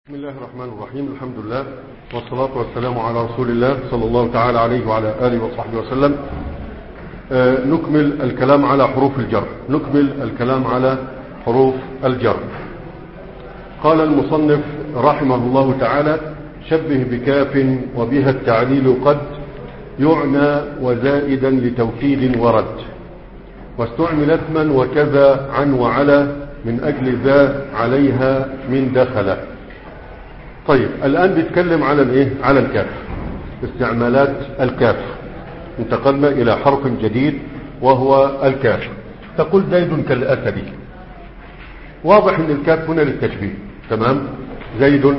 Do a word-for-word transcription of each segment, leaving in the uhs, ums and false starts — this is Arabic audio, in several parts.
بسم الله الرحمن الرحيم. الحمد لله والصلاة والسلام على رسول الله صلى الله تعالى عليه وعلى آله وصحبه وسلم. آه نكمل الكلام على حروف الجر نكمل الكلام على حروف الجر. قال المصنف رحمه الله تعالى: شبه بكاف وبها التعليل قد يعنى وزائدا لتوكيد ورد، واستعمل اثما وكذا عن وعلى من أجل ذا عليها من دخل. طيب الآن بيتكلم على الايه على الكاف، استعمالات الكاف. انتقلنا إلى حرف جديد وهو الكاف. تقول زيد كالأسد. واضح ان الكاف هنا للتشبيه، تمام. زيد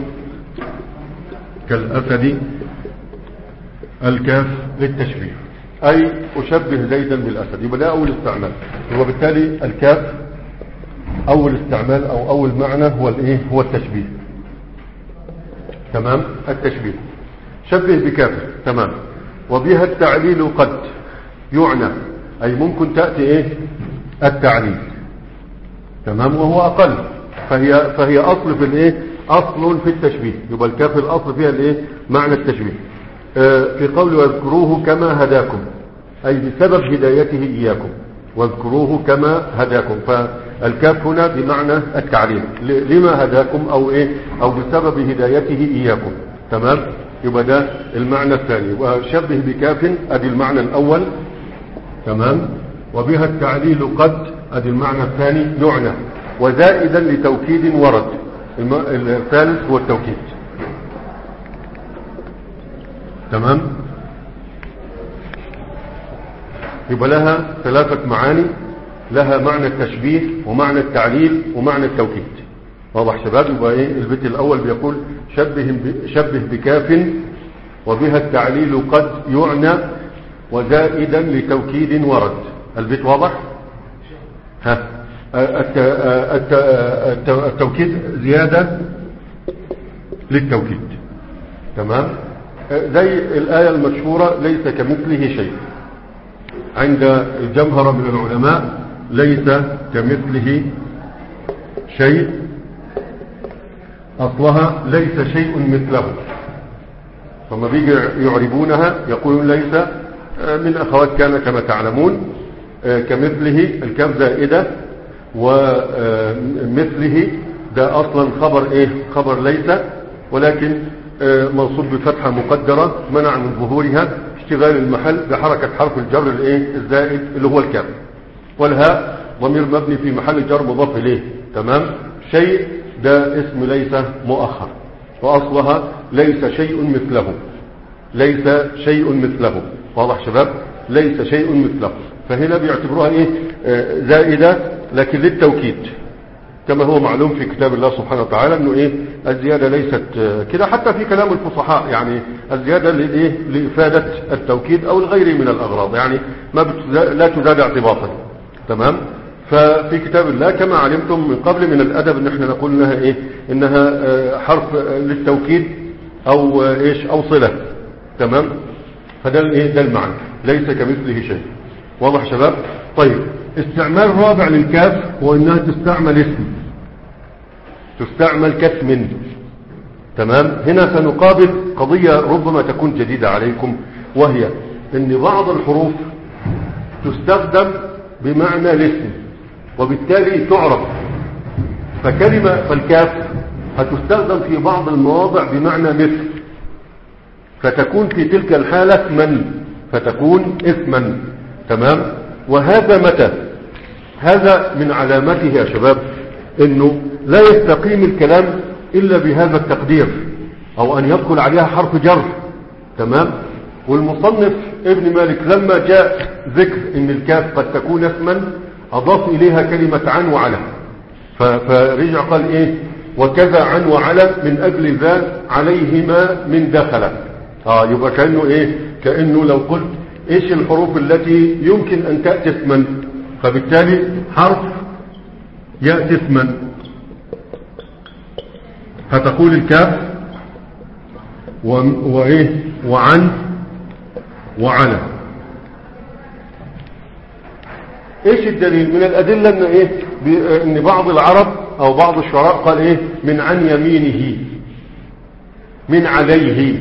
كالأسد، الكاف للتشبيه، أي أشبه زيدا بالأسد. يبقى ده أول استعمال، وبالتالي الكاف أول استعمال أو أول معنى هو الايه هو التشبيه، تمام. التشبيه شبه بكاف، تمام. وبها التعليل قد يعنى، أي ممكن تأتي ايه التعليل، تمام، وهو أقل، فهي فهي أصل في الايه أصل في التشبيه. يبقى الكاف الأصل فيها الايه معنى التشبيه. آه في قول واذكروه كما هداكم، أي بسبب هدايته إياكم، واذكروه كما هداكم. فالكاف هنا بمعنى التعليل، لما هداكم أو ايه أو بسبب هدايته إياكم، تمام. يبقى ده المعنى الثاني. وشبه بكاف ادي المعنى الأول، تمام. وبها التعليل قد ادي المعنى الثاني يعنى، وزائدا لتوكيد ورد. الثالث هو التوكيد، تمام. يبقى لها ثلاثة معاني، لها معنى التشبيه ومعنى التعليل ومعنى التوكيد. واضح شباب؟ يبقى ايه البيت الاول بيقول شبه شبه بكاف وبها التعليل قد يعنى وزائدا لتوكيد ورد. البيت واضح؟ ها التوكيد زيادة للتوكيد، تمام. زي الآية المشهورة ليس كمثله شيء. عند الجمهرة من العلماء ليس كمثله شيء، أصلها ليس شيء مثله، فما بيجي يعربونها يقولون ليس من أخوات كان كما تعلمون كمثله، الكاف زائدة، ومثله ده أصلا خبر إيه خبر ليس، ولكن منصوب بفتحة مقدرة منع من ظهورها اشتغال المحل بحركة حرف الجر الايه الزائد اللي هو الكاف، والهاء ضمير مبني في محل جر مضاف اليه، تمام. شيء ده اسم ليس مؤخر، واصلها ليس شيء مثله، ليس شيء مثله. واضح شباب؟ ليس شيء مثله. فهنا بيعتبروها ايه آه زائدة لكن للتوكيد، كما هو معلوم في كتاب الله سبحانه وتعالى انه ايه الزيادة ليست كده، حتى في كلام الفصحاء يعني الزيادة لإيه لإفادة التوكيد او الغير من الاغراض، يعني ما لا تزاد اعتباطا، تمام. ففي كتاب الله كما علمتم من قبل من الادب ان احنا نقول انها ايه انها حرف للتوكيد او ايش او صلة، تمام. فده الايه ده المعنى ليس كمثله شيء. واضح شباب؟ طيب استعمال رابع للكاف هو انها تستعمل اسم، تستعمل كاسم، تمام. هنا سنقابل قضية ربما تكون جديدة عليكم، وهي ان بعض الحروف تستخدم بمعنى الاسم وبالتالي تعرف. فكلمة فالكاف هتستخدم في بعض المواضع بمعنى مثل، فتكون في تلك الحالة اسما، فتكون اسما، تمام. وهذا متى؟ هذا من علامته يا شباب انه لا يستقيم الكلام الا بهذا التقدير، او ان يدخل عليها حرف جر، تمام. والمصنف ابن مالك لما جاء ذكر ان الكاف قد تكون اسما اضاف اليها كلمة عن وعلى، فرجع قال ايه وكذا عن وعلى من اجل ذا عليهما من دخل. اه يبقى كأنه ايه كأنه لو قلت ايش الحروف التي يمكن ان تأتي اسما، فبالتالي حرف يأتي اسما، فتقول الكاف وايه وعن وعلى. ايش الدليل من الادلة ان ايه ان بعض العرب او بعض الشعراء قال ايه من عن يمينه، من عليه.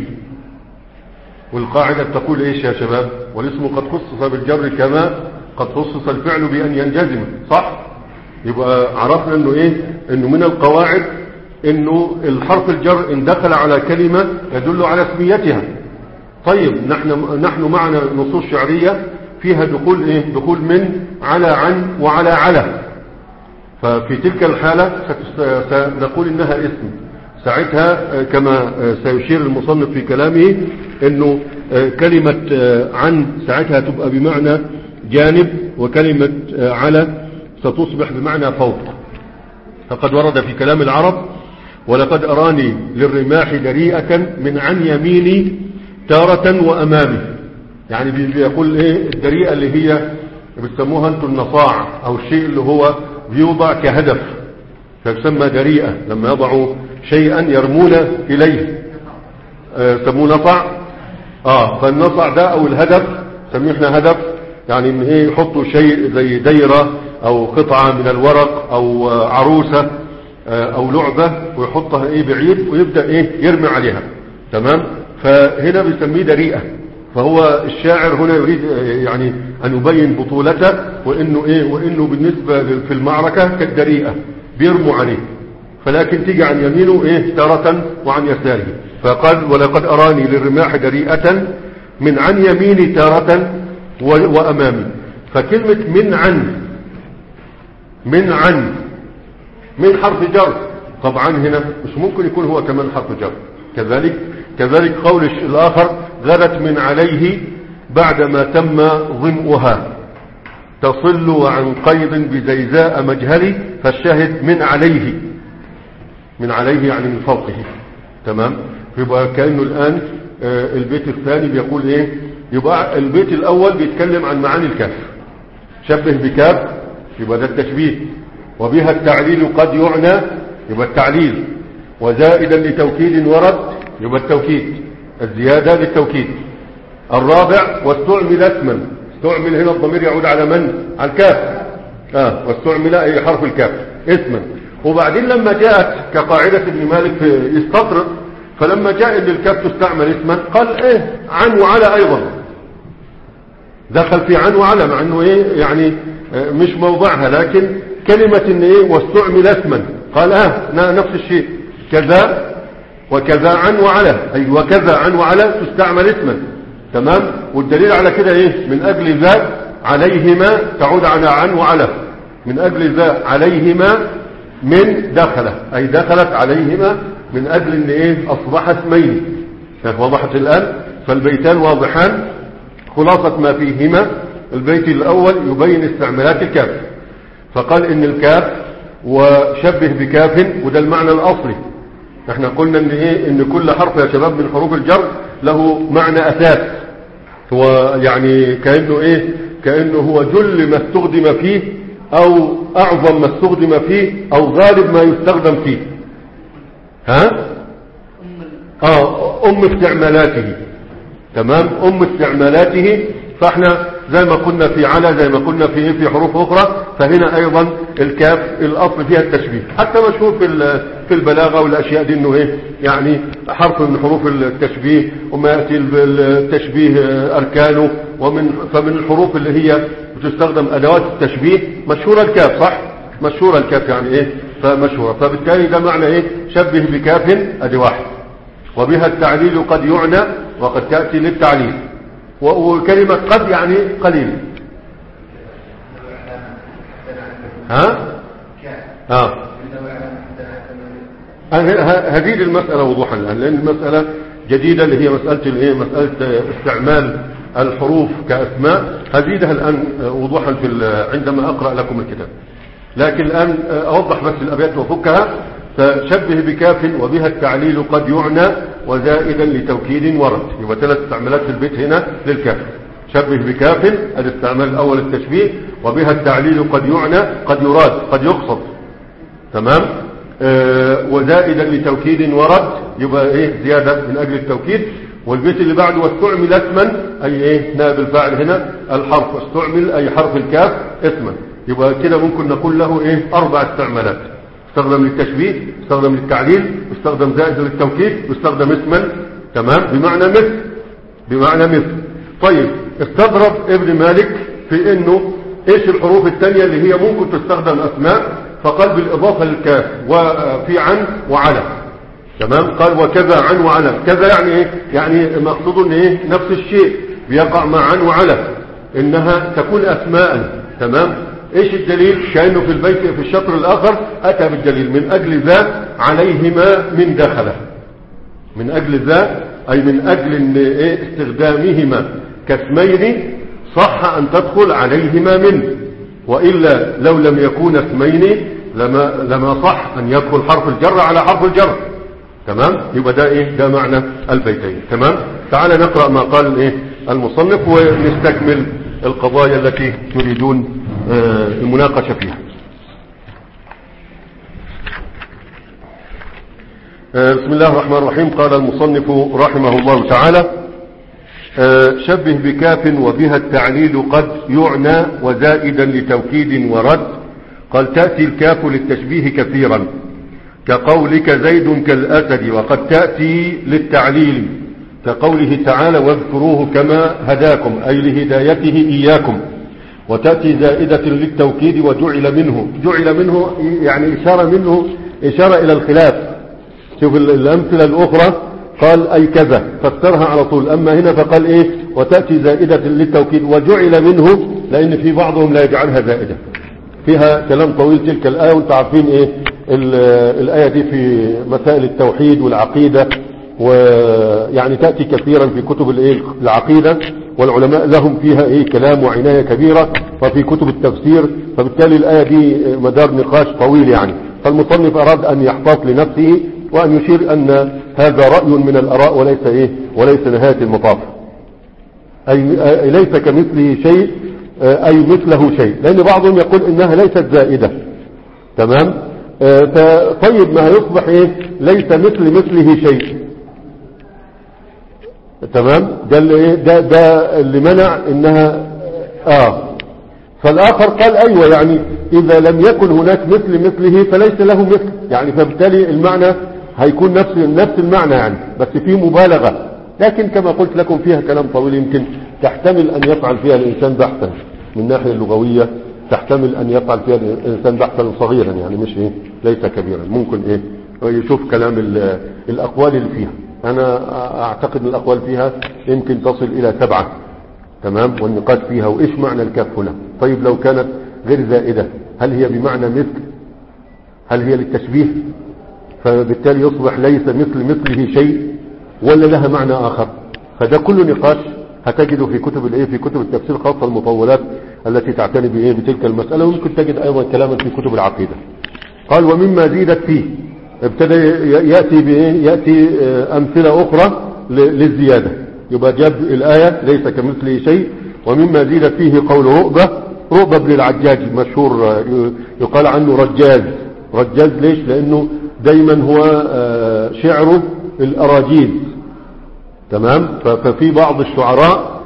والقاعدة تقول ايش يا شباب؟ والاسم قد خصص بالجر كما قد خصص الفعل بأن ينجزم، صح؟ يبقى عرفنا انه ايه؟ انه من القواعد انه الحرف الجر ان دخل على كلمة يدل على اسميتها. طيب نحن نحن معنا نصوص شعرية فيها دخول ايه؟ دخول من على عن وعلى على. ففي تلك الحالة سنقول انها اسم. ساعتها كما سيشير المصنف في كلامه انه كلمة عن ساعتها تبقى بمعنى جانب، وكلمة على ستصبح بمعنى فوق. فقد ورد في كلام العرب: ولقد أراني للرماح دريئة من عن يميني تارة وأمامي. يعني بيقول ايه؟ الدريئة اللي هي بتسموها انتم النصاع، او الشيء اللي هو بيوضع كهدف، فيسمى دريئة لما يضعوا شيئا يرمون إليه آه سموه نصع. اه فالنصع ده او الهدف سميه احنا هدف، يعني ان ايه يحطوا شيء زي دايرة او قطعة من الورق او آه عروسة آه او لعبة، ويحطها ايه بعيد ويبدأ ايه يرمي عليها. تمام. فهنا بيسميه دريئة. فهو الشاعر هنا يريد يعني ان يبين بطولته، وانه ايه وانه بالنسبة في المعركة كالدريئة بيرموا عليه، فلكن تيجي عن يمينه ايه تارة وعن يساره. فقال: ولقد أراني للرماح دريئة من عن يميني تارة وأمامي. فكلمة من عن من عن من حرف جر، طبعا هنا مش ممكن يكون هو كمان حرف جر. كذلك كذلك قول الآخر: غدت من عليه بعدما تم ظمئها تصل عن قيض بزيزاء مجهلي فالشاهد من عليه. من عليه يعني من فوقه. تمام. يبقى كأنه الآن آه البيت الثاني بيقول ايه؟ يبقى البيت الأول بيتكلم عن معاني الكاف. شبه بكاف يبقى ده التشبيه، وبها التعليل قد يعنى يبقى التعليل، وزائدا لتوكيد ورد يبقى التوكيد، الزيادة للتوكيد. الرابع: واستعمل اسما. استعمل هنا الضمير يعود على من؟ على الكاف. اه واستعمل اي حرف الكاف اسما. وبعدين لما جاءت كقاعدة ابن مالك يستطرد، فلما جاء ان الكاف تستعمل اسما قال ايه عن وعلى ايضا، دخل في عن وعلى، مع انه ايه يعني مش موضعها، لكن كلمة ان ايه واستعمل اسما قال اه نفس الشيء، كذا وكذا عن وعلى، اي وكذا عن وعلى تستعمل اسما. تمام. والدليل على كده ايه؟ من اجل ذا عليهما تعود على عن وعلى، من اجل ذا عليهما من دخل، اي دخلت عليهما من اجل ان ايه اصبح اسمين. وضحت الان؟ فالبيتان واضحان. خلاصة ما فيهما: البيت الاول يبين استعمالات الكاف، فقال ان الكاف وشبه بكاف، وده المعنى الاصلي. احنا قلنا ان ايه ان كل حرف يا شباب من حروف الجر له معنى اساس، هو يعني كأنه ايه كأنه هو جل ما استخدم فيه، او اعظم ما استخدم فيه، او غالب ما يستخدم فيه. ها اه ام استعمالاته. تمام. ام استعمالاته. فاحنا زي ما قلنا في على، زي ما قلنا في في حروف اخرى، فهنا ايضا الكاف الاصل فيها التشبيه. حتى مشهور في في البلاغه والاشياء دي انه ايه يعني حرف من حروف التشبيه، وما ياتي التشبيه اركانه، ومن فمن الحروف اللي هي بتستخدم ادوات التشبيه مشهوره الكاف، صح؟ مشهوره الكاف يعني ايه فمشهوره. فبالتالي ده معنى ايه شبه بكاف، ادي واحد. وبها التعليل قد يعنى، وقد تاتي للتعليل. وكلمة قد يعني قليل. ها ها هذه المسألة وضوحا الآن، لأن المسألة جديدة اللي هي مسألة الايه مسألة استعمال الحروف كأسماء. هزيدها الآن وضوحا في عندما أقرأ لكم الكتاب، لكن الآن أوضح بس الأبيات وفكها. فشبه بكاف وبها التعليل قد يعنى وزائدا لتوكيد ورد. يبقى ثلاث استعمالات في البيت هنا للكاف. شبه بكاف الاستعمال الأول التشبيه، وبها التعليل قد يعنى قد يراد قد يقصد. تمام. آه وزائدا لتوكيد ورد، يبقى ايه زيادة من أجل التوكيد. والبيت اللي بعده واستعمل اسما، أي ايه نائب الفاعل هنا الحرف، استعمل أي حرف الكاف اسما. يبقى كده ممكن نقول له ايه أربع استعمالات. استخدم للتشبيه، استخدم للتعليل، استخدم زائد للتوكيد، واستخدم اسما تمام بمعنى مثل، بمعنى مثل. طيب استغرب ابن مالك في انه ايش الحروف الثانية اللي هي ممكن تستخدم اسماء، فقال بالاضافة للكاف وفي عن وعلى. تمام. قال وكذا عن وعلى. كذا يعني ايه؟ يعني مقصود ان ايه؟ نفس الشيء بيقع مع عن وعلى، انها تكون اسماء. تمام. ايش الدليل؟ كأنه في البيت في الشطر الاخر اتى بالدليل من اجل ذا عليهما من دخله، من اجل ذا اي من اجل ان ايه؟ استخدامهما كاسمين صح ان تدخل عليهما من، والا لو لم يكون اسمين لما لما صح ان يدخل حرف الجر على حرف الجر. تمام. يبقى ده ايه؟ ده معنى البيتين. تمام. تعال نقرأ ما قال ايه المصنف ونستكمل القضايا التي تريدون آه المناقشة فيها. آه بسم الله الرحمن الرحيم. قال المصنف رحمه الله تعالى آه شبه بكاف وبها التعليل قد يعنى وزائدا لتوكيد ورد. قال تأتي الكاف للتشبيه كثيرا كقولك زيد كالأسد، وقد تأتي للتعليل كقوله تعالى واذكروه كما هداكم أي لهدايته إياكم. وتأتي زائدة للتوكيد وجعل منه، جعل منه يعني إشارة منه إشارة إلى الخلاف. شوف الأمثلة الأخرى قال أي كذا فسرها على طول، أما هنا فقال إيه وتأتي زائدة للتوكيد وجعل منه، لأن في بعضهم لا يجعلها زائدة، فيها كلام طويل تلك الآية، وانت عارفين إيه الآية دي في مسائل التوحيد والعقيدة، ويعني تأتي كثيرا في كتب العقيدة، والعلماء لهم فيها ايه كلام وعناية كبيرة، وفي كتب التفسير، فبالتالي الآية دي مدار نقاش طويل يعني. فالمصنف أراد أن يحتاط لنفسه وأن يشير أن هذا رأي من الآراء وليس ايه وليس نهاية المطاف، أي ليس كمثله شيء أي مثله شيء، لأن بعضهم يقول إنها ليست زائدة. تمام. فطيب ما هيصبح ايه ليس مثل مثله شيء. تمام. ده اللي ايه ده ده اللي منع انها اه فالاخر قال ايوه يعني اذا لم يكن هناك مثل مثله فليس له مثل، يعني فبالتالي المعنى هيكون نفس نفس المعنى يعني، بس في مبالغة. لكن كما قلت لكم فيها كلام طويل، يمكن تحتمل ان يفعل فيها الانسان بحثا من الناحية اللغوية، تحتمل ان يفعل فيها الانسان بحثا صغيرا يعني مش ايه ليس كبيرا، ممكن ايه يشوف كلام الاقوال اللي فيها. انا اعتقد ان الاقوال فيها يمكن تصل الى سبعة. تمام. والنقاش فيها وايش معنى الكاف هنا. طيب لو كانت غير زائدة هل هي بمعنى مثل، هل هي للتشبيه فبالتالي يصبح ليس مثل مثله شيء، ولا لها معنى اخر؟ فده كله نقاش هتجده في كتب الايه في كتب التفسير، خاصة المطولات التي تعتني بايه بتلك المسألة، وممكن تجد ايضا كلاما في كتب العقيدة. قال ومما زيدت فيه، ابتدى يأتي بايه يأتي امثلة اخرى للزيادة، يبقى جاب الآية ليس كمثله شيء. ومما زيدت فيه قول رؤبة، رؤبة بن العجاج مشهور يقال عنه رجاز. رجاز ليش؟ لانه دايما هو شعره الاراجيز. تمام. ففي بعض الشعراء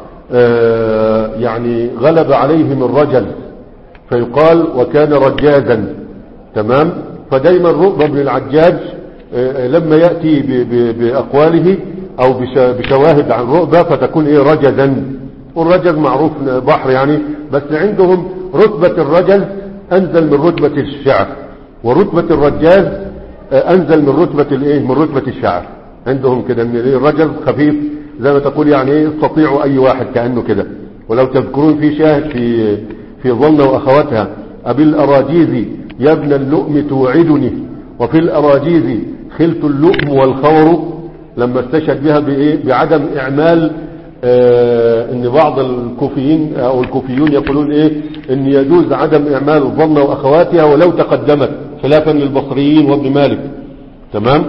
يعني غلب عليهم الرجل فيقال وكان رجازا. تمام. فدايما رؤبة بن العجاج لما يأتي بأقواله او بشواهد عن رؤبة فتكون ايه رجزا، والرجز معروف بحر يعني، بس عندهم رتبة الرجز انزل من رتبة الشعر، ورتبة الرجاز انزل من رتبة الايه من رتبة الشعر. عندهم كده ان الرجز خفيف زي ما تقول يعني ايه يستطيع اي واحد كأنه كده. ولو تذكرون في شاهد في في ظن واخواتها ابي الاراجيز يا ابن اللؤم توعدني، وفي الاراجيز خلت اللؤم والخور، لما استشهد بها بايه بعدم اعمال آه ان بعض الكوفيين او الكوفيون يقولون ايه ان يجوز عدم اعمال الظن واخواتها ولو تقدمت، خلافا للبصريين وابن مالك. تمام.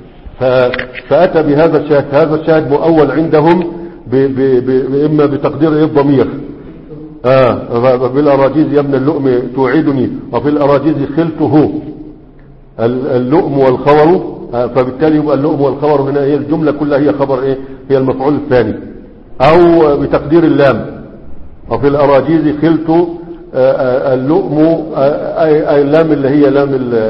فاتى بهذا الشاهد، هذا الشاهد مؤول عندهم ب ب ب اما بتقدير ايه الضمير اه بالاراجيز يا ابن اللؤم توعدني، وفي الاراجيز خلته اللؤم والخور، فبالتالي يبقى اللؤم والخبر هنا هي الجملة كلها هي خبر ايه هي المفعول الثاني، او بتقدير اللام وفي الاراجيز خلت اللؤم أي اللام اللي هي لام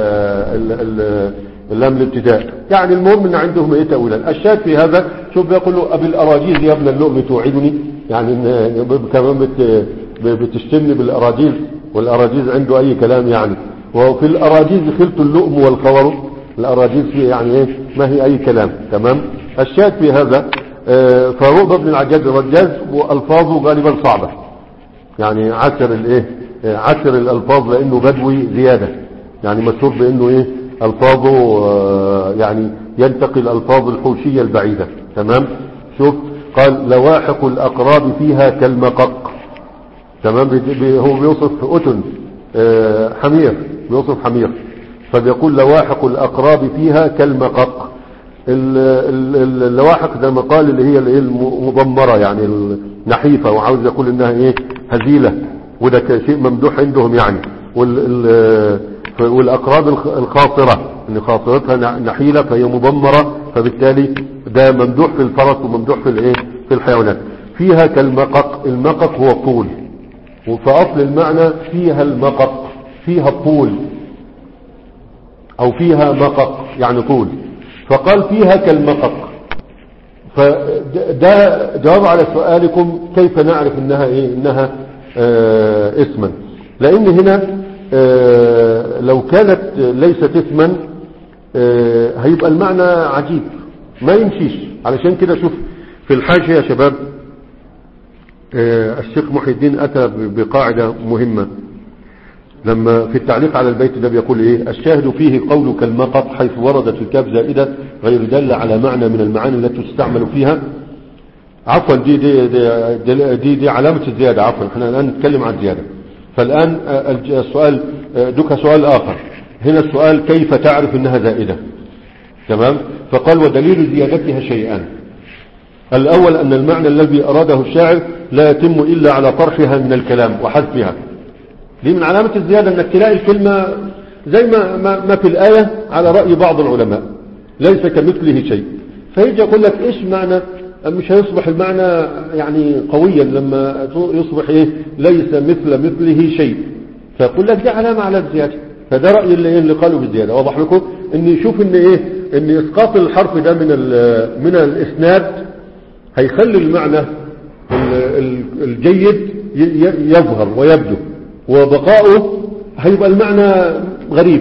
اللام الابتداء. يعني المهم ان عندهم ايه تأويلا. الشاهد في هذا شوف بيقول له ابي الاراجيز يا ابن اللؤم توعدني، يعني كمان بت بتشتمني بالاراجيز، والاراجيز عنده اي كلام يعني. وفي الاراجيز خلط اللؤم والخور، الاراجيز يعني ايه ما هي اي كلام. تمام. الشاهد في هذا فروض بن العجاج الرجاز والفاظه غالبا صعبة، يعني عسر الايه عسر الالفاظ لانه بدوي زيادة، يعني مشهور بانه ايه الفاظه يعني ينتقي الالفاظ الحوشية البعيدة. تمام. شوف قال لواحق الاقراب فيها كالمقق. تمام. هو بيوصف أتن حمير، بيوصف حمير فبيقول لواحق الاقراب فيها كالمقق. اللواحق زي ما قال اللي هي الايه المضمرة يعني النحيفة، وعاوز يقول انها ايه هزيلة، وده شيء ممدوح عندهم يعني. والاقراب الخاطرة ان خاطرتها نحيلة فهي مضمرة، فبالتالي ده ممدوح في الفرس وممدوح في الايه في الحيوانات. فيها كالمقق، المقق هو الطول، وفأصل المعنى فيها المقق فيها الطول او فيها مقق يعني طول، فقال فيها كالمقق. فده جواب على سؤالكم كيف نعرف انها ايه انها آه اسما. لان هنا آه لو كانت ليست اسما آه هيبقى المعنى عجيب ما يمشيش. علشان كده شوف في الحاشية يا شباب آه الشيخ محي الدين اتى بقاعدة مهمة لما في التعليق على البيت ده بيقول ايه الشاهد فيه قولك المقط حيث وردت الكاف زائدة غير دالة على معنى من المعاني التي تستعمل فيها. عفوا دي دي دي, دي, دي علامة الزيادة. عفوا احنا الان نتكلم عن الزيادة. فالان السؤال دوك سؤال اخر هنا، السؤال كيف تعرف انها زائدة. تمام. فقال ودليل زيادتها شيئان. الاول ان المعنى الذي اراده الشاعر لا يتم الا على طرحها من الكلام وحذفها. دي من علامة الزيادة انك تلاقي الكلمة زي ما, ما, ما في الآية على رأي بعض العلماء ليس كمثله شيء. فيجي يقول لك ايش معنى مش هيصبح المعنى يعني قويا لما يصبح ايه ليس مثل مثله شيء، فيقول لك دي علامة على الزيادة. فده رأي اللي, اللي قالوا بالزيادة. واضح لكم ان يشوف ان ايه ان اسقاط الحرف ده من من الاسناد هيخلي المعنى الجيد يظهر ويبدو، وبقاؤه هيبقى المعنى غريب.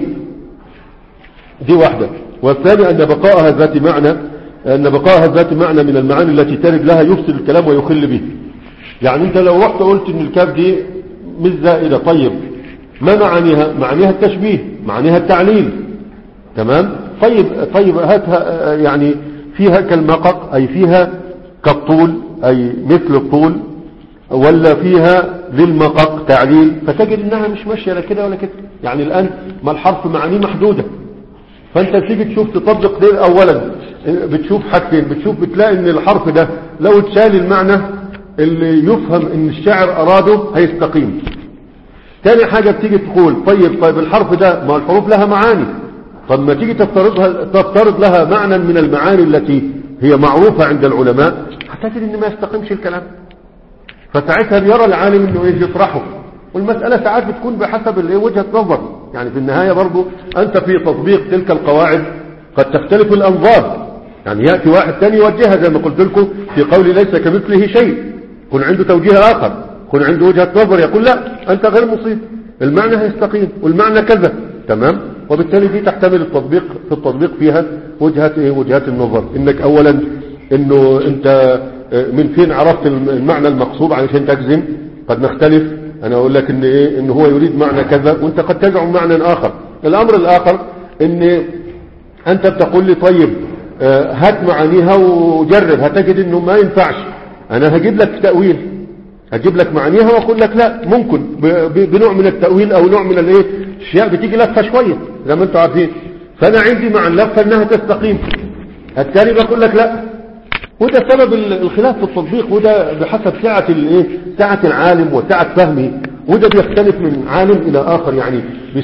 دي واحدة. والثاني أن بقاءها ذات معنى أن بقاءها ذات معنى من المعاني التي ترد لها يفسد الكلام ويخل به. يعني أنت لو رحت قلت إن الكاف دي مش زائدة، طيب ما معانيها؟ معانيها التشبيه، معانيها التعليل. تمام. طيب طيب هاتها يعني فيها كالمقق أي فيها كالطول أي مثل الطول، ولا فيها للمقق تعليل، فتجد انها مش ماشيه لا كده ولا كده. يعني الان ما الحرف معانيه محدوده، فانت تيجي تشوف تطبق دي. اولا بتشوف حاجتين، بتشوف بتلاقي ان الحرف ده لو اتشال المعنى اللي يفهم ان الشاعر اراده هيستقيم. تاني حاجه بتيجي تقول طيب طيب الحرف ده ما الحروف لها معاني، طب ما تيجي تفترضها تفترض لها معنى من المعاني التي هي معروفه عند العلماء، هتجد ان ما يستقيمش الكلام. فساعتها بيرى العالم انه ايه يطرحه. والمسألة ساعات بتكون بحسب الايه وجهة نظر. يعني في النهاية برضو انت في تطبيق تلك القواعد قد تختلف الانظار. يعني يأتي واحد تاني يوجهها زي ما قلت لكم في قولي ليس كمثله شيء، يكون عنده توجيه اخر، يكون عنده وجهة نظر يقول لا انت غير مصيب، المعنى هيستقيم والمعنى كذا. تمام. وبالتالي دي تحتمل التطبيق في التطبيق فيها وجهات ايه وجهات النظر. انك اولا انه انت من فين عرفت المعنى المقصود علشان تجزم؟ قد نختلف. انا اقول لك ان ايه ان هو يريد معنى كذا وانت قد تزعم معنى اخر. الامر الاخر ان انت بتقول لي طيب هات معانيها وجرب، هتجد انه ما ينفعش. انا هجيب لك تأويل، هجيب لك معانيها واقول لك لا ممكن بنوع من التأويل او نوع من الايه اشياء بتيجي لفه شويه زي ما انتم عارفين. فانا عندي مع اللفه انها تستقيم، الثاني بقول لك لا. وده سبب الخلاف في التطبيق، وده بحسب سعة الايه سعة العالم وسعة فهمه. وده بيختلف من عالم الى اخر، يعني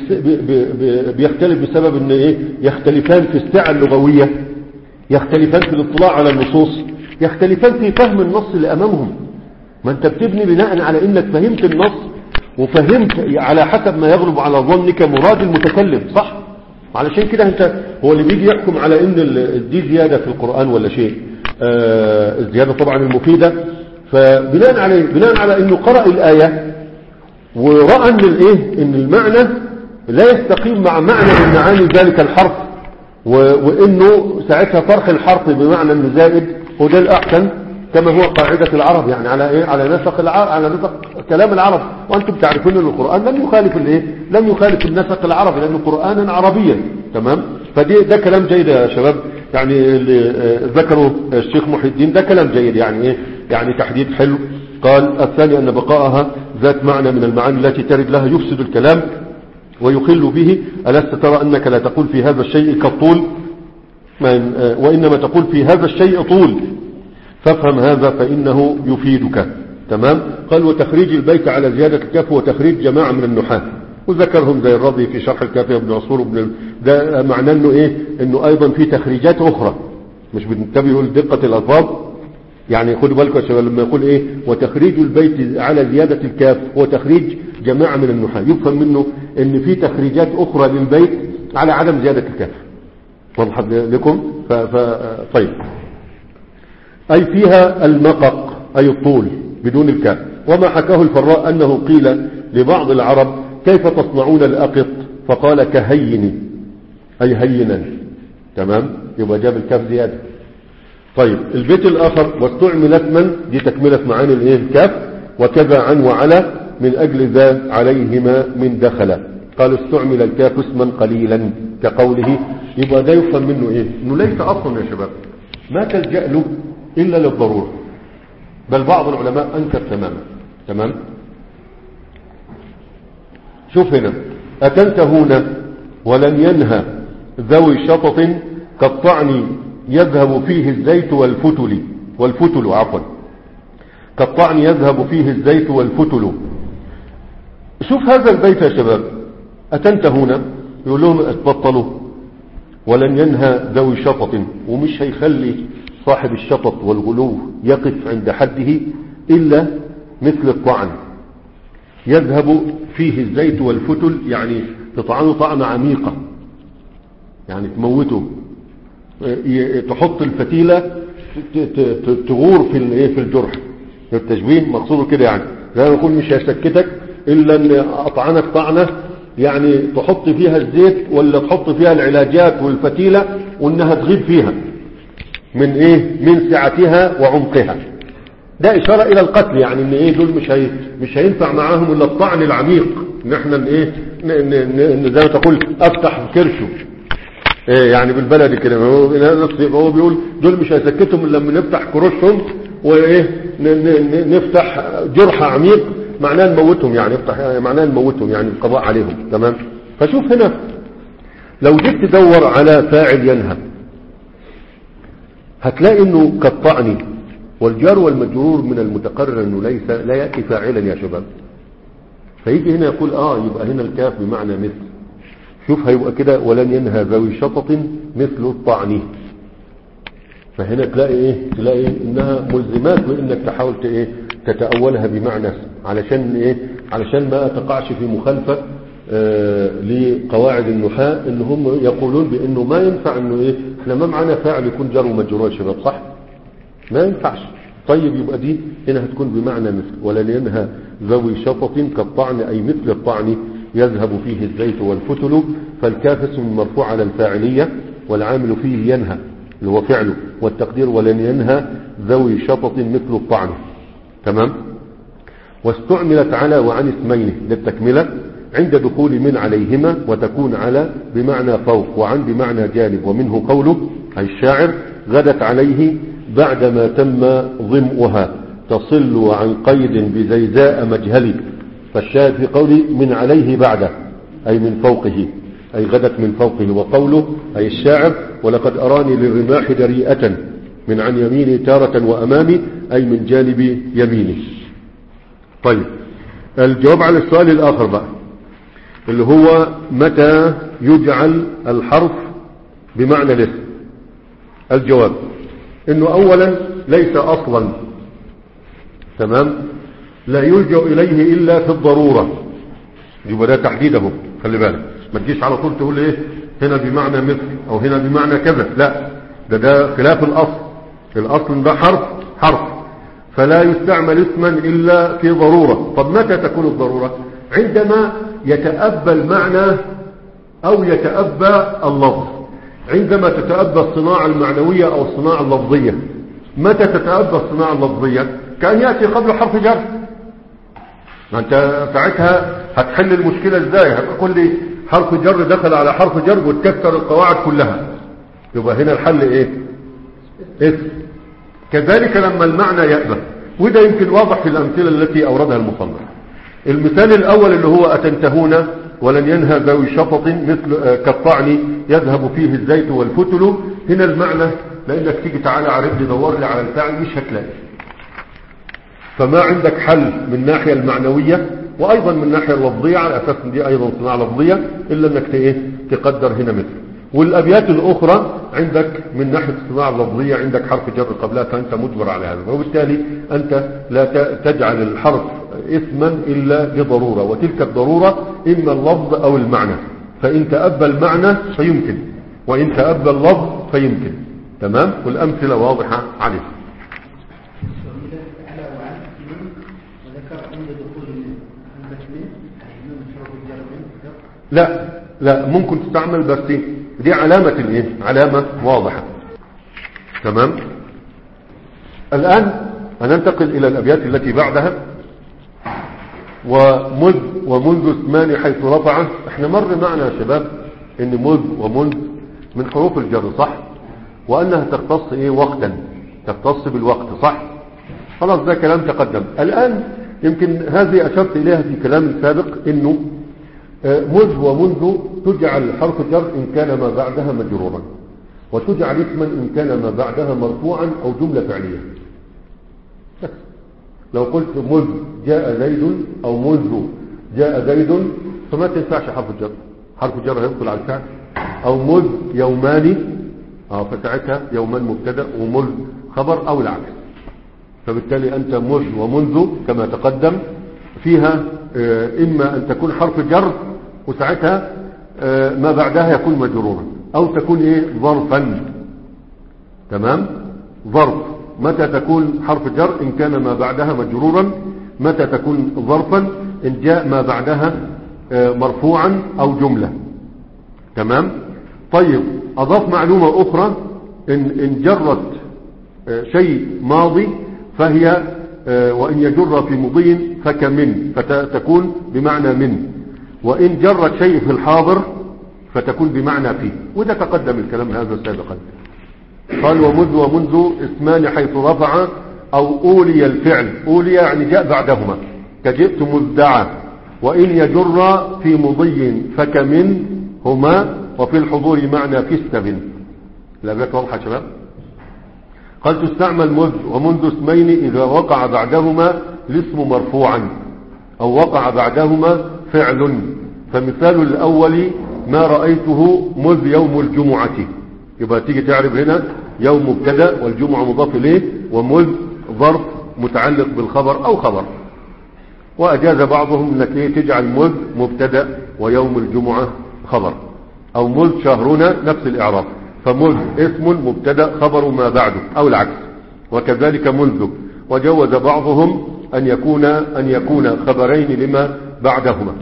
بيختلف بسبب ان ايه يختلفان في السعة اللغوية، يختلفان في الاطلاع على النصوص، يختلفان في فهم النص اللي امامهم. ما انت بتبني بناء على انك فهمت النص وفهمت على حسب ما يغلب على ظنك مراد المتكلم، صح؟ علشان كده انت هو اللي بيجي يحكم على ان دي زيادة في القرآن ولا شيء، آه الزيادة طبعا المفيدة، فبناء عليه بناء على انه قرأ الآية ورأى ان الايه ان المعنى لا يستقيم مع معنى من معاني ذلك الحرف، وانه ساعتها طرح الحرف بمعنى انه زائد وده الاحسن كما هو قاعدة العرب، يعني على ايه على نسق العرب، على نسق كلام العرب. وانتم تعرفون ان القرآن لم يخالف الايه لم يخالف النسق العربي لانه قرآنا عربيا، تمام؟ فدي ده كلام جيد يا شباب، يعني اللي ذكروا الشيخ محي الدين ده كلام جيد، يعني ايه يعني تحديد حلو. قال الثاني ان بقاءها ذات معنى من المعاني التي ترد لها يفسد الكلام ويخل به. ألست ترى أنك لا تقول في هذا الشيء كالطول، وإنما تقول في هذا الشيء طول، فافهم هذا فإنه يفيدك، تمام؟ قال وتخريج البيت على زيادة الكاف وتخريج جماعة من النحاة، وذكرهم زي الرضي في شرح الكافية ابن عصفور ابن ده معناه انه ايه انه ايضا في تخريجات اخرى، مش بننتبهوا لدقة الالفاظ. يعني خدوا بالكم يا شباب لما يقول ايه وتخريج البيت على زيادة الكاف وتخريج جماعة من النحاة، يفهم منه ان في تخريجات اخرى للبيت على عدم زيادة الكاف. واضح لكم؟ ف... ف... طيب اي فيها المقق اي الطول بدون الكاف. وما حكاه الفراء انه قيل لبعض العرب كيف تصنعون الأقط فقال كهين أي هينا، تمام؟ يبقى جاب الكاف زيادة. طيب البيت الآخر واستعمل اسما دي تكملة معاني الايه الكاف، وكذا عن وعلى من أجل ذا عليهما من دخل. قال استعمل الكاف اسما قليلا كقوله، يبقى ده يفهم منه ايه انه ليس اصلا يا شباب ما تلجأ له الا للضرورة، بل بعض العلماء انكر تماما، تمام؟ شوف هنا أتنتهون ولن ينهى ذوي شطط كالطعن يذهب فيه الزيت والفتل والفتل عفوا كالطعن يذهب فيه الزيت والفتل. شوف هذا البيت يا شباب أتنتهون يقول لهم اتبطلوا ولن ينهى ذوي شطط، ومش هيخلي صاحب الشطط والغلو يقف عند حده إلا مثل الطعن يذهب فيه الزيت والفتل، يعني تطعنه طعنة عميقة، يعني تموته، تحط الفتيلة تغور في في الجرح. التشبيه مقصوده كده، يعني زي ما يقول مش هيسكتك الا ان اطعنك طعنة، يعني تحط فيها الزيت ولا تحط فيها العلاجات والفتيلة وانها تغيب فيها من ايه من سعتها وعمقها. ده اشارة الى القتل، يعني ان ايه دول مش هي مش هينفع معاهم الا الطعن العميق، ان احنا ايه ان زي ما تقول افتح كرشه، ايه يعني بالبلدي كده. هو هو بيقول دول مش هيسكتهم الا لما نفتح كروشهم وايه نفتح جرح عميق، معناه نموتهم، يعني نفتح معناه نموتهم يعني القضاء عليهم، تمام؟ فشوف هنا لو جيت تدور على فاعل ينهى هتلاقي انه كالطعن، والجار والمجرور من المتقرر انه ليس لا يأتي فاعلا يا شباب. فيجي هنا يقول اه يبقى هنا الكاف بمعنى مثل. شوف هيبقى كده ولن ينهى ذوي شطط مثل الطعن. فهنا تلاقي ايه تلاقي انها ملزمات بانك تحاول ايه تتأولها بمعنى علشان ايه علشان ما تقعش في مخالفة آه لقواعد النحاة ان هم يقولون بانه ما ينفع انه ايه احنا ما معنا فاعل يكون جار ومجرور يا شباب، صح؟ ما ينفعش. طيب يبقى دي هنا هتكون بمعنى مثل ولن ينهى ذوي شطط كالطعن أي مثل الطعن يذهب فيه الزيت والفتل. فالكاف اسم مرفوع على الفاعلية والعامل فيه ينهى اللي هو فعله، والتقدير ولن ينهى ذوي شطط مثل الطعن، تمام؟ واستعملت على وعن اسمين للتكملة عند دخول من عليهما، وتكون على بمعنى فوق وعن بمعنى جانب. ومنه قوله أي الشاعر غدت عليه بعدما تم ظمؤها تصل عن قيد بزيزاء مجهلي. فالشاهد في قوله من عليه بعد أي من فوقه، أي غدت من فوقه. وقوله أي الشاعر ولقد أراني للرماح دريئة من عن يميني تارة وأمامي أي من جانب يميني. طيب الجواب على السؤال الآخر بقى اللي هو متى يجعل الحرف بمعنى الاسم. الجواب انه اولا ليس اصلا، تمام؟ لا يلجأ إليه إلا في الضرورة. يبقى ده تحديده، خلي بالك ما تجيش على طول تقول إيه هنا بمعنى مثل أو هنا بمعنى كذا، لا، ده ده خلاف الأصل. الأصل ده حرف حرف، فلا يستعمل اسما إلا في ضرورة. طب متى تكون الضرورة؟ عندما يتأبى المعنى أو يتأبى اللفظ. عندما تتأبى الصناعة المعنوية أو الصناعة اللفظية. متى تتأبى الصناعة اللفظية؟ كأن يأتي قبل حرف جر. ما أنت ساعتها هتحل المشكلة ازاي؟ هتقول لي حرف جر دخل على حرف جر وتكسر القواعد كلها، يبقى هنا الحل ايه؟ اسم. كذلك لما المعنى يأبى، وده يمكن واضح في الأمثلة التي أوردها المصنف. المثال الأول اللي هو أتنتهون ولن ينهى ذوي شطط مثل كالطعن يذهب فيه الزيت والفتل. هنا المعنى لأنك تيجي تعالى عرف لي دور لي على الفاعل مش هتلاقي، فما عندك حل من الناحية المعنوية وأيضا من الناحية اللفظية على أساس دي أيضا صناعة لفظية إلا أنك إيه تقدر هنا مثل. والأبيات الأخرى عندك من ناحية الصناعة اللفظية عندك حرف جر قبلها، فأنت مجبر على هذا، وبالتالي أنت لا تجعل الحرف اسما إلا لضرورة، وتلك الضرورة إما اللفظ أو المعنى. فإن تأبى المعنى فيمكن، وإن تأبى اللفظ فيمكن. تمام؟ والأمثلة واضحة عليه. لا لا ممكن تستعمل، بس دي علامة الايه؟ علامة واضحة. تمام. الآن هننتقل إلى الأبيات التي بعدها. ومذ ومنذ اسمان حيث رفع. احنا مر معنا يا شباب ان مذ ومنذ من حروف الجر، صح؟ وأنها تختص ايه؟ وقتا، تختص بالوقت، صح؟ خلاص ده كلام تقدم. الآن يمكن هذه أشرت إليها في كلام سابق، انه مذ ومنذ تجعل حرف جر إن كان ما بعدها مجرورا، وتجعل اسما إن كان ما بعدها مرفوعا أو جملة فعلية. لو قلت مذ جاء زيد أو منذ جاء زيد فما تنفعش حرف جر، حرف جر هيدخل على الفعل. أو مذ يومان، اه فساعتها يومان مبتدا ومذ خبر أو العكس. فبالتالي أنت مذ ومنذ كما تقدم فيها إما أن تكون حرف جر وساعتها ما بعدها يكون مجرورا، أو تكون إيه؟ ظرفا. تمام؟ ظرف. متى تكون حرف جر؟ إن كان ما بعدها مجرورا. متى تكون ظرفا؟ إن جاء ما بعدها مرفوعا أو جملة. تمام؟ طيب أضاف معلومة أخرى، إن, إن جرت شيء ماضي فهي وإن يجر في مضي فكمن، فتكون بمعنى من. وإن جرت شيء في الحاضر فتكون بمعنى فيه، وده تقدم الكلام هذا سابقا. قال ومذ ومنذ اسمان حيث رفع أو أولي الفعل. أولي يعني جاء بعدهما، كجئت مذدعا. وإن يجر في مضي فكمن هما، وفي الحضور معنى في استبن. الأبيات واضحة يا شباب؟ قال تستعمل مذ ومنذ اسمين إذا وقع بعدهما الاسم مرفوعا أو وقع بعدهما فعل. فمثال الأول ما رأيته مذ يوم الجمعة. يبقى تيجي تعرف هنا يوم مبتدا والجمعة مضاف إليه، ومذ ظرف متعلق بالخبر أو خبر. وأجاز بعضهم أنك تجعل مذ مبتدا ويوم الجمعة خبر، أو مذ شهرنا نفس الإعراب. فمذ اسم مبتدا خبر ما بعده أو العكس، وكذلك منذ. وجوز بعضهم أن يكون أن يكون خبرين لما بعدهما.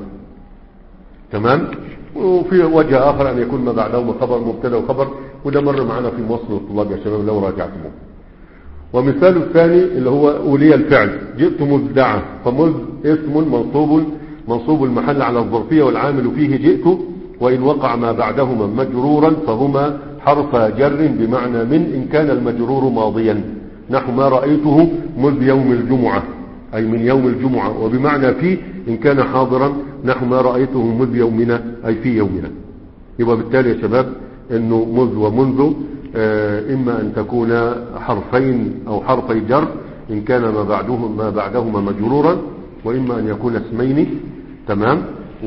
تمام. وفي وجه آخر أن يكون ما بعدهما خبر مبتدا وخبر، وده مر معنا في موصل الطلاب يا شباب لو راجعتموه. ومثال الثاني اللي هو أولي الفعل، جئت مذدعا. فمذ اسم منصوب منصوب المحل على الظرفية والعامل فيه جئت، وإن وقع ما بعدهما مجرورا فهما حرف جر بمعنى من إن كان المجرور ماضيا، نحو ما رأيته مذ يوم الجمعة أي من يوم الجمعة، وبمعنى في إن كان حاضرا نحو ما رأيته مذ يومنا أي في يومنا. يبقى بالتالي يا شباب إنه مذ ومنذ آه إما أن تكون حرفين أو حرفي جر إن كان ما بعدهما ما بعدهما مجرورا، وإما أن يكون اسمين. تمام.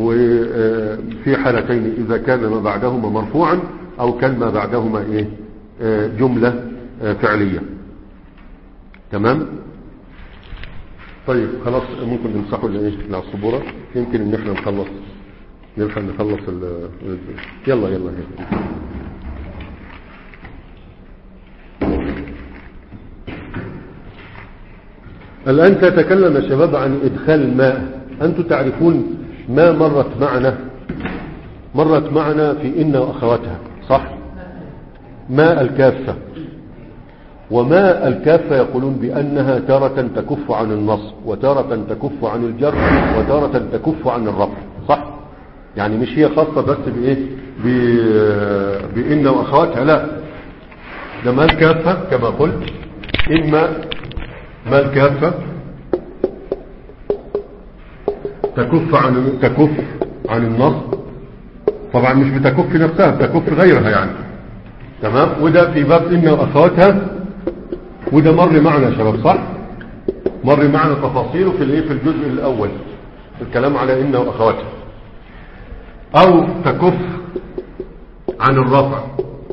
وفي حالتين إذا كان ما بعدهما مرفوعا أو كان ما بعدهما إيه آه جملة آه فعلية. تمام. طيب خلاص ممكن نمسحه لايه على السبوره، يمكن ان احنا نخلص نلحق نخلص ال يلا يلا يلا الآن تتكلم يا شباب عن إدخال الماء. أنتم تعرفون ما مرت معنا مرت معنا في إن وأخواتها صح؟ ماء الكافة، وماء الكافة يقولون بأنها تارة تكف عن النصب وتارة تكف عن الجر وتارة تكف عن الرفع صح؟ يعني مش هي خاصة بس بإيه بإن وأخواتها، لا ده ماء الكافة كما قلت، إما ماء الكافة تكف عن تكف عن النصب، طبعا مش بتكف نفسها، بتكف غيرها يعني تمام. وده في باب إن وأخواتها، وده مر معنا يا شباب صح؟ مر معنا تفاصيله في الايه في الجزء الأول الكلام على إن وأخواتها. أو تكف عن الرفع،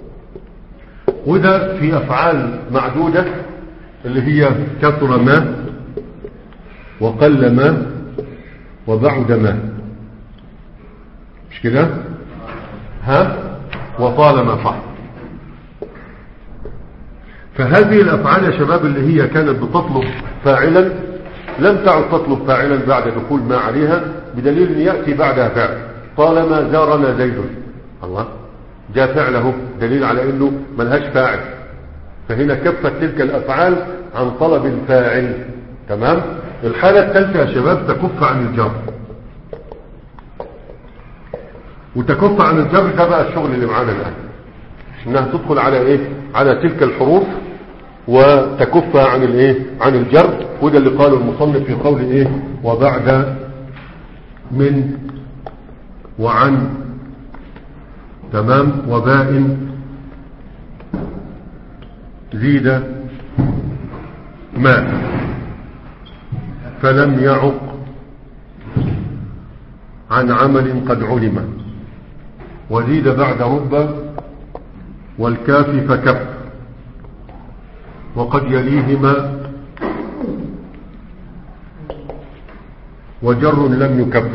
وده في أفعال معدودة اللي هي كثر ما وقل ما وبعد ما، مش كده؟ ها وطالما صح. فهذه الأفعال يا شباب اللي هي كانت بتطلب فاعلا لم تعد تطلب فاعلا بعد دخول ما عليها، بدليل ان يأتي بعدها فعل. طالما زارنا زيد، الله جاء فعله دليل على انه ملهاش فاعل، فهنا كفت تلك الأفعال عن طلب الفاعل تمام. الحالة الثالثة يا شباب تكف عن الجر، وتكف عن الجر ده بقى الشغل اللي معانا الآن، انها تدخل على ايه على تلك الحروف وتكف عن الايه عن الجر. وده اللي قاله المصنف في قول ايه وبعد من وعن تمام وباء زيد ما فلم يعق عن عمل قد علم، وزيد بعد رب والكاف فكف، وقد يليهما وجر لم يكف.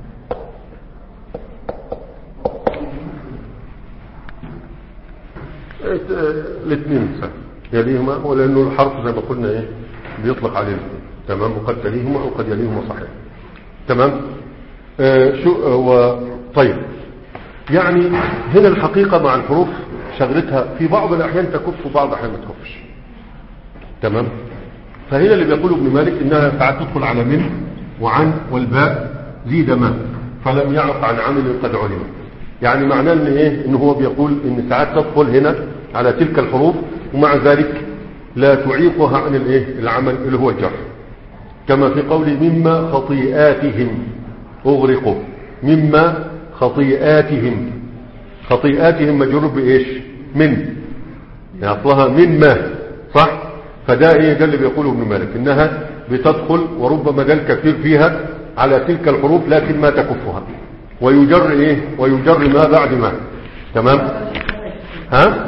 الاثنين سهل يليهما، ولانه الحرف زي ما قلنا ايه بيطلق عليه تمام، وقد يليهما او قد يليهما صحيح تمام. آه شو آه طيب يعني هنا الحقيقة مع الحروف شغلتها في بعض الأحيان تكف وبعض الأحيان ما تكفش تمام. فهنا اللي بيقوله ابن مالك إنها ساعات تدخل على من وعن والباء زيد ما فلم يعق عن عمل قد علم، يعني معناه إن إيه إن هو بيقول إن ساعات تدخل هنا على تلك الحروف ومع ذلك لا تعيقها عن الإيه العمل اللي هو الجر، كما في قوله مما خطيئاتهم أغرقوا، مما خطيئاتهم، خطيئاتهم مجرور بإيش من يعني أصلها من ما صح. فده إيه ده اللي بيقوله ابن مالك إنها بتدخل وربما ده الكثير فيها على تلك الحروف لكن ما تكفها، ويجر إيه ويجر ما بعد ما تمام. ها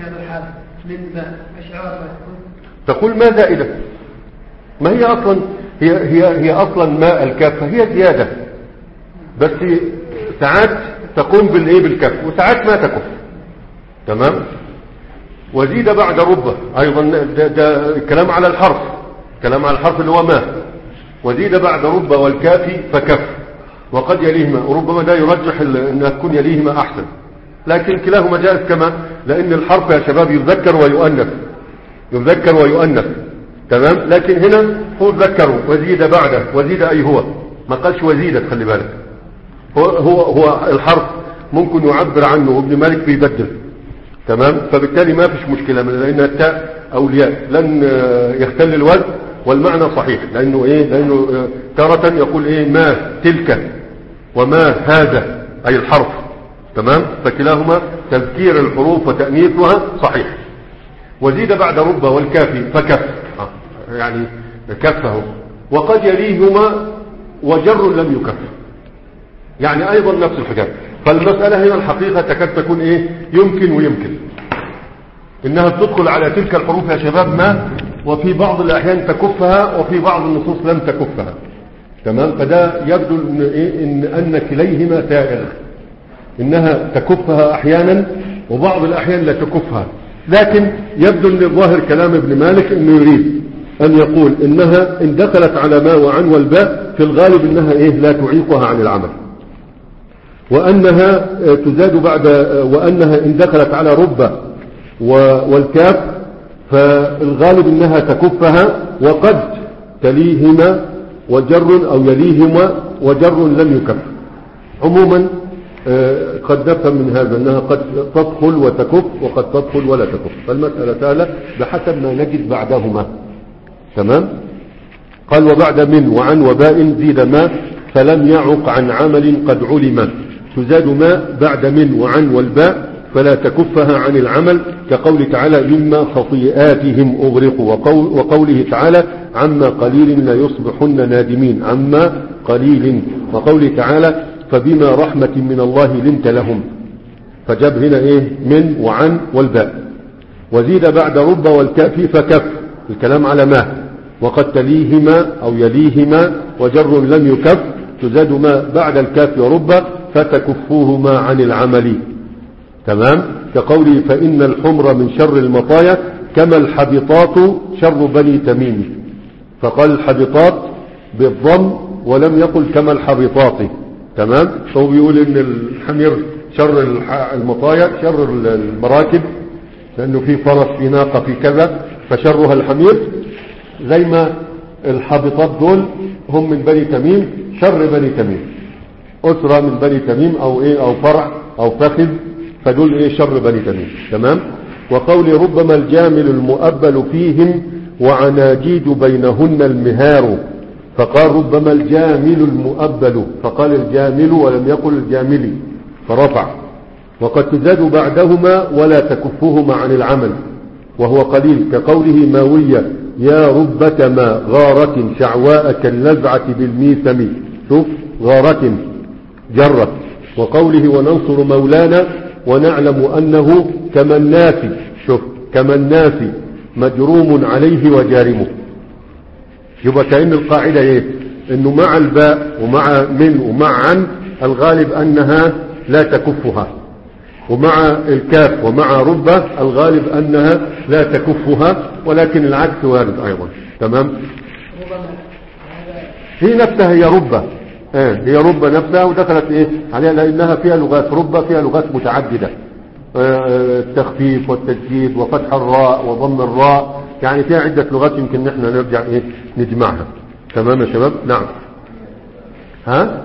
تقول ما زائدة، ما هي أصلا هي هي هي أصلا ما الكافة هي زيادة، بس ساعات تقوم بالايه بالكف وساعات ما تكف تمام. وزيد بعد ربه ايضا ده, ده الكلام على الحرف، كلام على الحرف اللي هو ما. وزيد بعد ربه والكافي فكف، وقد يليهما، وربما ده يرجح انها تكون يليهما احسن، لكن كلاهما جائز كما لان الحرف يا شباب يذكر ويؤنث، يذكر ويؤنث تمام. لكن هنا هو ذكروا وزيد بعده، وزيد اي هو ما قالش وزيدت، خلي بالك هو هو هو الحرف ممكن يعبر عنه وابن مالك بيبدل تمام. فبالتالي ما فيش مشكلة لأن التاء أو الياء لن يختل الوزن والمعنى صحيح، لأنه إيه لأنه تارة يقول إيه ما تلك وما هذا أي الحرف تمام. فكلاهما تذكير الحروف وتأنيثها صحيح. وزيد بعد رب والكافي فكف يعني كفه، وقد يليهما وجر لم يكف يعني ايضا نفس الحكايه. فالمسألة هنا الحقيقة تكاد تكون ايه يمكن ويمكن انها تدخل على تلك الحروف يا شباب ما وفي بعض الأحيان تكفها وفي بعض النصوص لم تكفها. تمام. فده يبدو إن, إيه إن, أن كليهما سائغ، إنها تكفها أحيانا وبعض الأحيان لا تكفها. لكن يبدو أن ظاهر كلام ابن مالك أنه يريد أن يقول إنها إن دخلت على ما وعن والباء في الغالب إنها إيه لا تعيقها عن العمل، وأنها تزاد بعد، وأنها إن دخلت على رب والكاف فالغالب إنها تكفها، وقد تليهما وجر أو يليهما وجر لم يكف. عموما قد نفهم من هذا أنها قد تدخل وتكف وقد تدخل ولا تكف، فالمسألة سهلة بحسب ما نجد بعدهما. تمام. قال وبعد من وعن وباء زيد ما فلم يعق عن عمل قد علم، تزاد ما بعد من وعن والباء فلا تكفها عن العمل، كقول تعالى مما خطيئاتهم أغرقوا، وقول وقوله تعالى عما قليل لا يصبحن نادمين، عما قليل، وقوله تعالى فبما رحمة من الله لنت لهم، فجاب هنا ايه من وعن والباء. وزيد بعد رب والكاف فكف، الكلام على ما، وقد تليهما أو يليهما وجر لم يكف، تزاد ما بعد الكاف ورب فتكفوهما عن العمل. تمام. كقوله فإن الحمر من شر المطايا كما الحبطات شر بني تميم، فقال الحبطات بالضم ولم يقل كما الحبطات. تمام. فهو بيقول ان الحمير شر المطايا، شر المراكب، لانه في فرس في ناقة في كذا فشرها الحمير، زي ما الحبطات دول هم من بني تميم، شر بني تميم، أسرة من بني تميم أو إيه أو فرع أو فخذ، فدول إيه شر بني تميم. تمام. وقول ربما الجامل المؤبل فيهم وعناجيد بينهن المهار، فقال ربما الجامل المؤبل، فقال الجامل ولم يقل الجاملي فرفع. وقد تزاد بعدهما ولا تكفهما عن العمل وهو قليل، كقوله ماوية يا ربة ما غارة شعواء كالنزعة بالميثم، شوف غارة جرت. وقوله وننصر مولانا ونعلم أنه كما الناس، شوف كما الناس مجروم عليه وجارمه. يبقى كأن القاعدة ايه انه مع الباء ومع من ومع عن الغالب انها لا تكفها، ومع الكاف ومع ربة الغالب انها لا تكفها، ولكن العكس وارد ايضا. تمام. هي نفسها هي ربة، اه هي ربة نفسها ودخلت ايه عليها لانها فيها لغات، ربة فيها لغات متعددة، اه التخفيف والتجديد وفتح الراء وضم الراء، يعني فيها عدة لغات يمكن نحن نرجع ايه نجمعها. تمام يا شباب. نعم. ها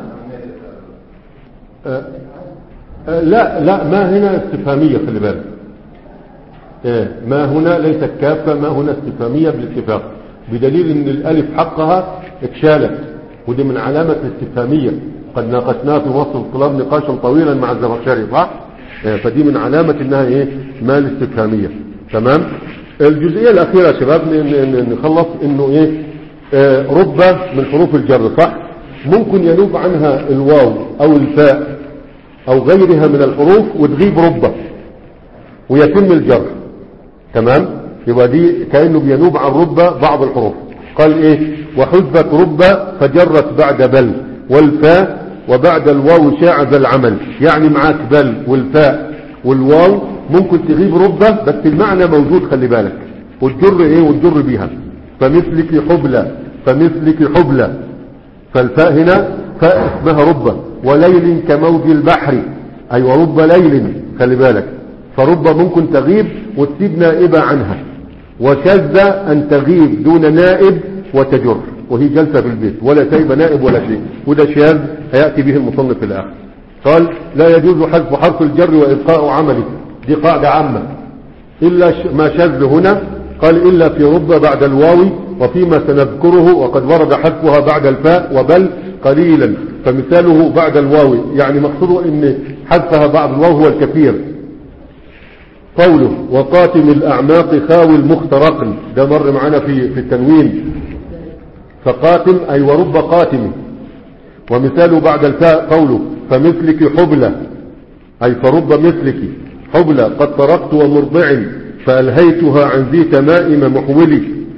اه اه لا لا ما هنا استفهامية، خلي بالك. اه ما هنا ليست كافة، ما هنا استفهامية بالاتفاق، بدليل ان الالف حقها اتشالت، ودي من علامة الاستفهامية. قد ناقشناها في وسط الطلاب نقاشا طويلا مع الزمخشري، صح؟ اه فدي من علامة انها ايه ما الاستفهامية. تمام. الجزئية الأخيرة يا شباب نخلص إنه إيه آه ربة من حروف الجر، صح؟ ممكن ينوب عنها الواو أو الفاء أو غيرها من الحروف وتغيب ربة ويتم الجر. تمام. يبقى دي كأنه بينوب عن ربة بعض الحروف. قال إيه وحذفت ربة فجرت بعد بل والفاء وبعد الواو شاع ذا العمل، يعني معاك بل والفاء والواو ممكن تغيب ربة بس المعنى موجود، خلي بالك، والجر ايه والجر بيها. فمثلك حبلى، فمثلك حبلى، فالفاء هنا فاء اسمها ربة. وليل كموج البحر، اي ورب ليل، خلي بالك، فربة ممكن تغيب وتسيب نائبة عنها، وشذ ان تغيب دون نائب وتجر، وهي جلسة في البيت ولا سايبة نائب ولا شيء، وده شاذ هيأتي به المصنف في الآخر. قال لا يجوز حذف حرف الجر وإبقاء عمله، دي قاعدة عامة، إلا ما شذ هنا. قال إلا في رب بعد الواو وفيما سنذكره، وقد ورد حذفها بعد الفاء وبل قليلا، فمثاله بعد الواو، يعني مقصوده ان حذفها بعد الواو هو الكثير. قوله وقاتم الأعماق خاوي المخترق، ده مر معنا في في التنوين. فقاتم أي ورب قاتم. ومثاله بعد الفاء قوله فمثلك حبلى، أي فرب مثلك حبلى قد طرقت ومرضع فألهيتها عن ذي تمائم محولي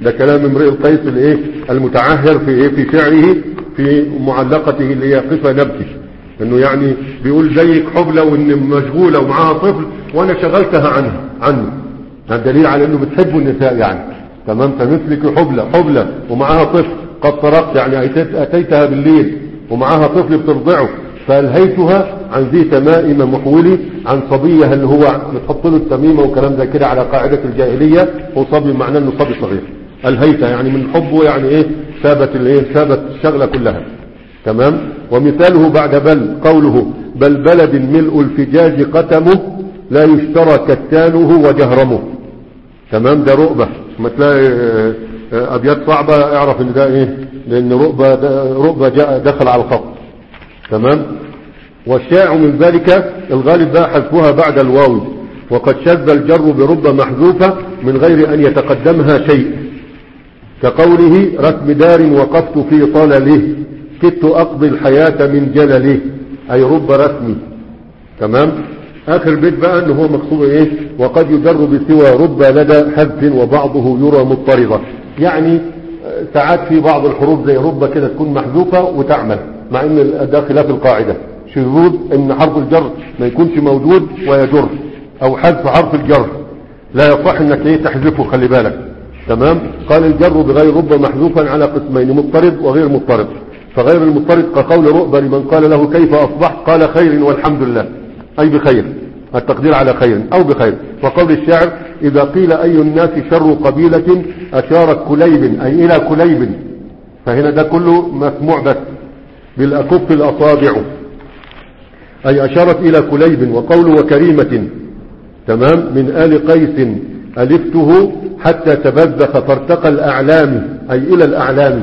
ده كلام امرئ القيس الايه المتعهر في ايه في شعره في معلقته اللي هي قصة نبكي، انه يعني بيقول زيك حبلى وان مشغولة ومعاها طفل وانا شغلتها عنه عنه الدليل على انه بتحب النساء يعني. تمام. فمثلك حبلى حبلى ومعاها طفل قد طرقت يعني اتيتها بالليل ومعاها طفل بترضعه فالهيتها عن ذي تمائم محولي عن صبيها اللي هو بتحط له التميمه وكلام زي كده على قاعده الجاهليه. هو صبي معناه انه صبي صغير. الهيتها يعني من حبه يعني ايه ثابت الايه ثابت الشغله كلها. تمام. ومثاله بعد بل قوله بل بلد ملء الفجاج قتمه لا يشترى كتانه وجهرمه. تمام. ده رؤبه ما تلاقي ابيات صعبه اعرف ان ده ايه لان رؤبه رؤبه جاء دخل على الخط. تمام. والشائع من ذلك الغالب بقى حذفها بعد الواو وقد شذ الجر برب محذوفة من غير أن يتقدمها شيء كقوله رسم دار وقفت في طلله كدت أقضي الحياة من جلله أي رب رسمي. تمام. آخر بيت بقى أنه هو مقصود إيه وقد يجر بسوى رب لدى حذف وبعضه يرى مضطربة يعني ساعات في بعض الحروف زي رب كده تكون محذوفة وتعمل مع ان ده خلاف القاعدة شذوذ ان حرف الجر ما يكونش موجود ويجر او حذف حرف الجر لا يصح انك ايه تحذفه خلي بالك. تمام. قال الجر بغير رب محذوفا على قسمين مضطرد وغير مضطرد. فغير المضطرد كقول رؤبة لمن قال له كيف اصبحت قال خير والحمد لله اي بخير التقدير على خير او بخير. وقول الشاعر اذا قيل اي الناس شر قبيلة اشارت كليب اي الى كليب فهنا ده كله مسموع بس بالأكف الأصابع أي أشارت إلى كليب. وقول وكريمة تمام من آل قيس ألفته حتى تبذخ فارتقى الأعلام أي إلى الأعلام.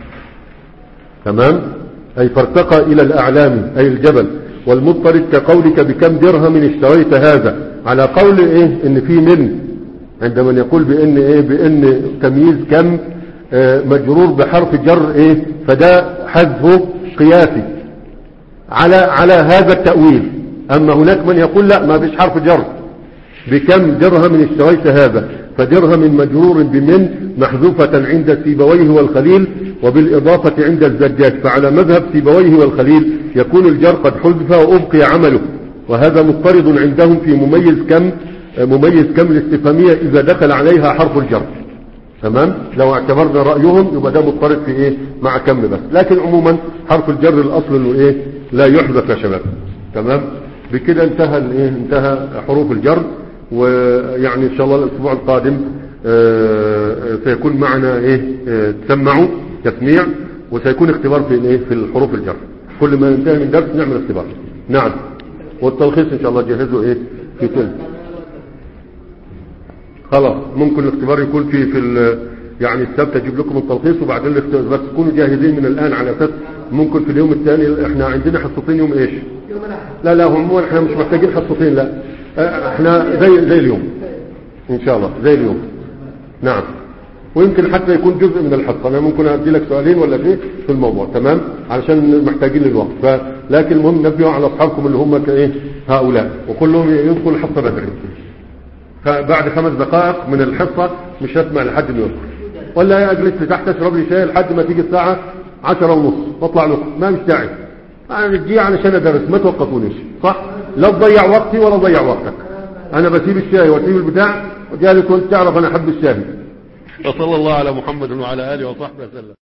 تمام. أي فارتقى إلى الأعلام أي الجبل. والمضطرد كقولك بكم درهم اشتريت هذا على قول إيه إن في من عندما يقول بإن إيه بإن تمييز كم آه مجرور بحرف جر إيه فده حذفه قياسي على على هذا التأويل. أما هناك من يقول لا ما فيش حرف جر بكم درهم اشتريت هذا فدرهم مجرور بمن محذوفة عند سيبويه والخليل وبالإضافة عند الزجاج. فعلى مذهب سيبويه والخليل يكون الجر قد حذف وأبقي عمله وهذا مضطرد عندهم في مميز كم مميز كم الاستفهامية إذا دخل عليها حرف الجر. تمام. لو اعتبرنا رأيهم يبقى ده مضطرد في ايه مع كم بس. لكن عموما حرف الجر الاصل انه ايه لا يحذف يا شباب. تمام. بكده انتهى الايه انتهى حروف الجر. ويعني ان شاء الله الاسبوع القادم آه سيكون معنا ايه آه تسمعوا تسميع وسيكون اختبار في الايه في الحروف الجر. كل ما ينتهي من درس نعمل اختبار. نعم. والتلخيص ان شاء الله جهزوا ايه في تل خلاص. ممكن الاختبار يكون في في يعني السبت اجيب لكم التلخيص وبعدين الاختبار بس تكونوا جاهزين من الان على اساس ممكن في اليوم الثاني احنا عندنا حصتين يوم ايش لا لا هم احنا مش محتاجين حصتين لا احنا زي زي اليوم ان شاء الله زي اليوم. نعم. ويمكن حتى يكون جزء من الحصه انا ممكن ادي لك سؤالين ولا شيء في الموضوع. تمام. علشان محتاجين للوقت فلكن المهم نبهوا على اصحابكم اللي هم كايه هؤلاء وكلهم يدخلوا الحصه بدري. فبعد خمس دقائق من الحصة مش هسمع لحد ما يذكر ولا اجلس لتحت اشرب لي شاي لحد ما تيجي الساعة عشرة ونص واطلع لكم ما مش داعي. انا بتجي علشان ادرس ما توقفونيش صح. لا تضيع وقتي ولا تضيع وقتك. انا بسيب الشاي واسيب البتاع وجالي كنت تعرف انا احب الشاي. وصلى الله على محمد وعلى اله وصحبه وسلم.